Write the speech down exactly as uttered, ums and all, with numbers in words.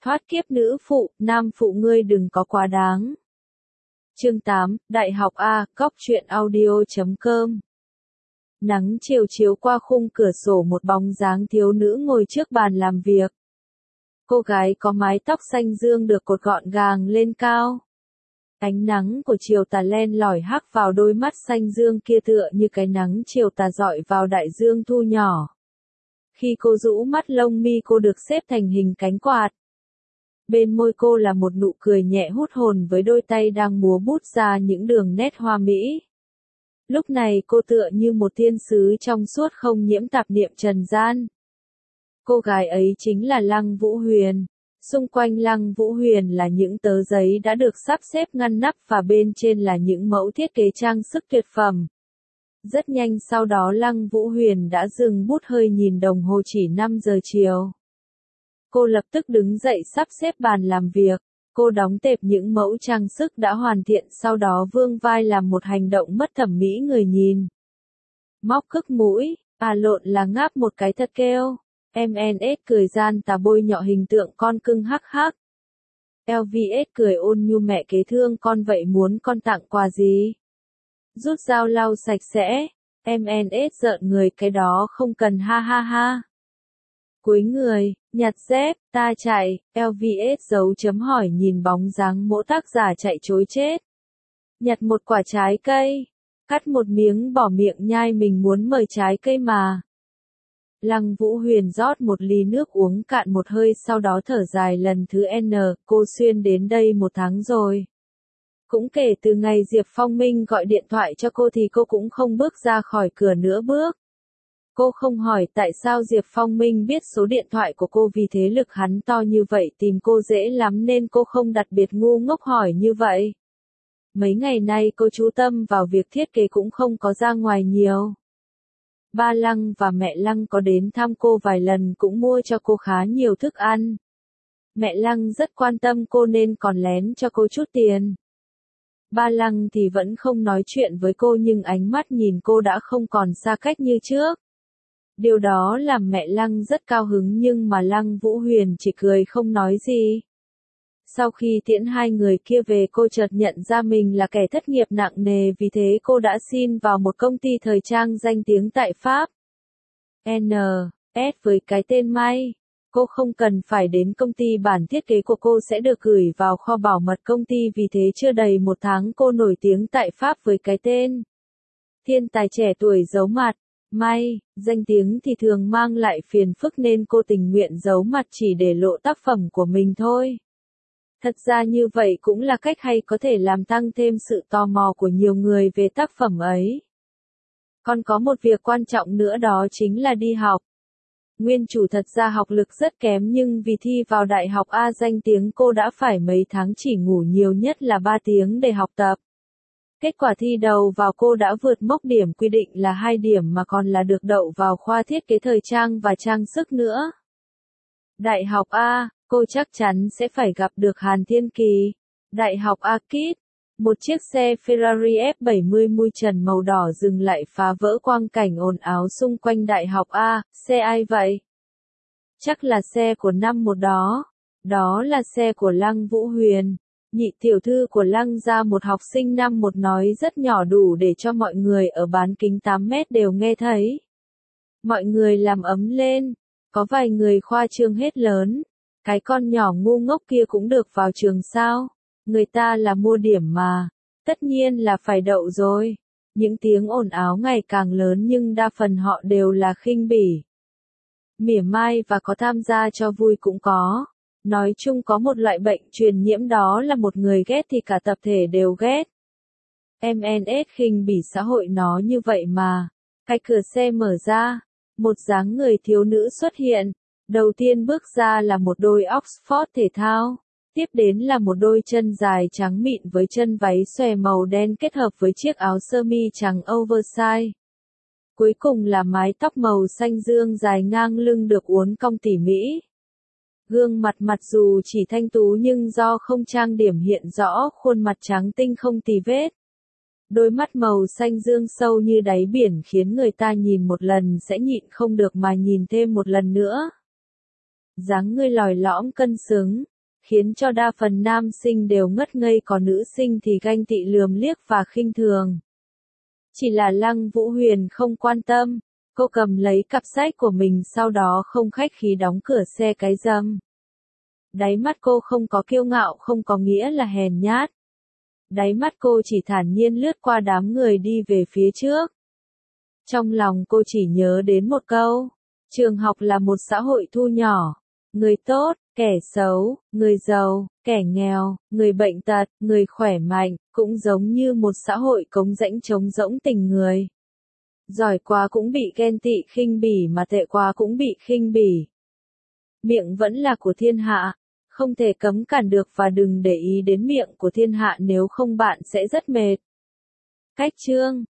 thoát kiếp nữ phụ, nam phụ ngươi đừng có quá đáng. Chương tám, Đại học A, Cóc truyện audio chấm com. Nắng chiều chiếu qua khung cửa sổ một bóng dáng thiếu nữ ngồi trước bàn làm việc. Cô gái có mái tóc xanh dương được cột gọn gàng lên cao. Ánh nắng của chiều tà len lỏi hắt vào đôi mắt xanh dương kia tựa như cái nắng chiều tà rọi vào đại dương thu nhỏ. Khi cô rũ mắt lông mi cô được xếp thành hình cánh quạt. Bên môi cô là một nụ cười nhẹ hút hồn với đôi tay đang múa bút ra những đường nét hoa mỹ. Lúc này cô tựa như một thiên sứ trong suốt không nhiễm tạp niệm trần gian. Cô gái ấy chính là Lăng Vũ Huyền. Xung quanh Lăng Vũ Huyền là những tờ giấy đã được sắp xếp ngăn nắp và bên trên là những mẫu thiết kế trang sức tuyệt phẩm. Rất nhanh sau đó Lăng Vũ Huyền đã dừng bút hơi nhìn đồng hồ chỉ năm giờ chiều. Cô lập tức đứng dậy sắp xếp bàn làm việc. Cô đóng tệp những mẫu trang sức đã hoàn thiện sau đó vươn vai làm một hành động mất thẩm mỹ người nhìn. Móc khức mũi, à lộn là ngáp một cái thật kêu. em en ét cười gian tà bôi nhọ hình tượng con cưng hắc hắc. lờ vê ét cười ôn nhu mẹ kế thương con vậy muốn con tặng quà gì? Rút dao lau sạch sẽ. em en ét giận người cái đó không cần ha ha ha. Cúi người, nhặt dép, ta chạy, lờ vê ét dấu chấm hỏi nhìn bóng dáng mỗ tác giả chạy chối chết. Nhặt một quả trái cây, cắt một miếng bỏ miệng nhai mình muốn mời trái cây mà. Lăng Vũ Huyền rót một ly nước uống cạn một hơi sau đó thở dài lần thứ N, cô Xuyên đến đây một tháng rồi. Cũng kể từ ngày Diệp Phong Minh gọi điện thoại cho cô thì cô cũng không bước ra khỏi cửa nữa bước. Cô không hỏi tại sao Diệp Phong Minh biết số điện thoại của cô vì thế lực hắn to như vậy tìm cô dễ lắm nên cô không đặc biệt ngu ngốc hỏi như vậy. Mấy ngày nay cô chú tâm vào việc thiết kế cũng không có ra ngoài nhiều. Ba Lăng và mẹ Lăng có đến thăm cô vài lần cũng mua cho cô khá nhiều thức ăn. Mẹ Lăng rất quan tâm cô nên còn lén cho cô chút tiền. Ba Lăng thì vẫn không nói chuyện với cô nhưng ánh mắt nhìn cô đã không còn xa cách như trước. Điều đó làm mẹ Lăng rất cao hứng nhưng mà Lăng Vũ Huyền chỉ cười không nói gì. Sau khi tiễn hai người kia về cô chợt nhận ra mình là kẻ thất nghiệp nặng nề vì thế cô đã xin vào một công ty thời trang danh tiếng tại Pháp. en ét với cái tên May. Cô không cần phải đến công ty bản thiết kế của cô sẽ được gửi vào kho bảo mật công ty vì thế chưa đầy một tháng cô nổi tiếng tại Pháp với cái tên thiên tài trẻ tuổi giấu mặt. May, danh tiếng thì thường mang lại phiền phức nên cô tình nguyện giấu mặt chỉ để lộ tác phẩm của mình thôi. Thật ra như vậy cũng là cách hay có thể làm tăng thêm sự tò mò của nhiều người về tác phẩm ấy. Còn có một việc quan trọng nữa đó chính là đi học. Nguyên chủ thật ra học lực rất kém nhưng vì thi vào đại học A danh tiếng cô đã phải mấy tháng chỉ ngủ nhiều nhất là ba tiếng để học tập. Kết quả thi đầu vào cô đã vượt mốc điểm quy định là hai điểm mà còn là được đậu vào khoa thiết kế thời trang và trang sức nữa. Đại học A, cô chắc chắn sẽ phải gặp được Hàn Thiên Kỳ. Đại học A Kit, một chiếc xe Ferrari F bảy mươi mui trần màu đỏ dừng lại phá vỡ quang cảnh ồn ào xung quanh Đại học A, xe ai vậy? Chắc là xe của năm một đó. Đó là xe của Lăng Vũ Huyền. Nhị tiểu thư của Lăng gia một học sinh năm một nói rất nhỏ đủ để cho mọi người ở bán kính tám mét đều nghe thấy. Mọi người làm ấm lên. Có vài người khoa trương hết lớn. Cái con nhỏ ngu ngốc kia cũng được vào trường sao? Người ta là mua điểm mà. Tất nhiên là phải đậu rồi. Những tiếng ồn ào ngày càng lớn nhưng đa phần họ đều là khinh bỉ. Mỉa mai và có tham gia cho vui cũng có. Nói chung có một loại bệnh truyền nhiễm đó là một người ghét thì cả tập thể đều ghét. em en ét khinh bỉ xã hội nó như vậy mà. Cái cửa xe mở ra. Một dáng người thiếu nữ xuất hiện. Đầu tiên bước ra là một đôi Oxford thể thao. Tiếp đến là một đôi chân dài trắng mịn với chân váy xòe màu đen kết hợp với chiếc áo sơ mi trắng oversize. Cuối cùng là mái tóc màu xanh dương dài ngang lưng được uốn cong tỉ mỉ. Gương mặt mặc dù chỉ thanh tú nhưng do không trang điểm hiện rõ khuôn mặt trắng tinh không tì vết. Đôi mắt màu xanh dương sâu như đáy biển khiến người ta nhìn một lần sẽ nhịn không được mà nhìn thêm một lần nữa. dáng ngươi lòi lõm cân xứng, khiến cho đa phần nam sinh đều ngất ngây, còn nữ sinh thì ganh tị lườm liếc và khinh thường. Chỉ là Lăng Vũ Huyền không quan tâm, cô cầm lấy cặp sách của mình sau đó không khách khí đóng cửa xe cái rầm. Đáy mắt cô không có kiêu ngạo, không có nghĩa là hèn nhát. Đáy mắt cô chỉ thản nhiên lướt qua đám người đi về phía trước. Trong lòng cô chỉ nhớ đến một câu, trường học là một xã hội thu nhỏ, người tốt, kẻ xấu, người giàu, kẻ nghèo, người bệnh tật, người khỏe mạnh, cũng giống như một xã hội cống rãnh trống rỗng tình người. Giỏi quá cũng bị ghen tị khinh bỉ, mà tệ quá cũng bị khinh bỉ. Miệng vẫn là của thiên hạ, không thể cấm cản được, và đừng để ý đến miệng của thiên hạ, nếu không bạn sẽ rất mệt. Cách chương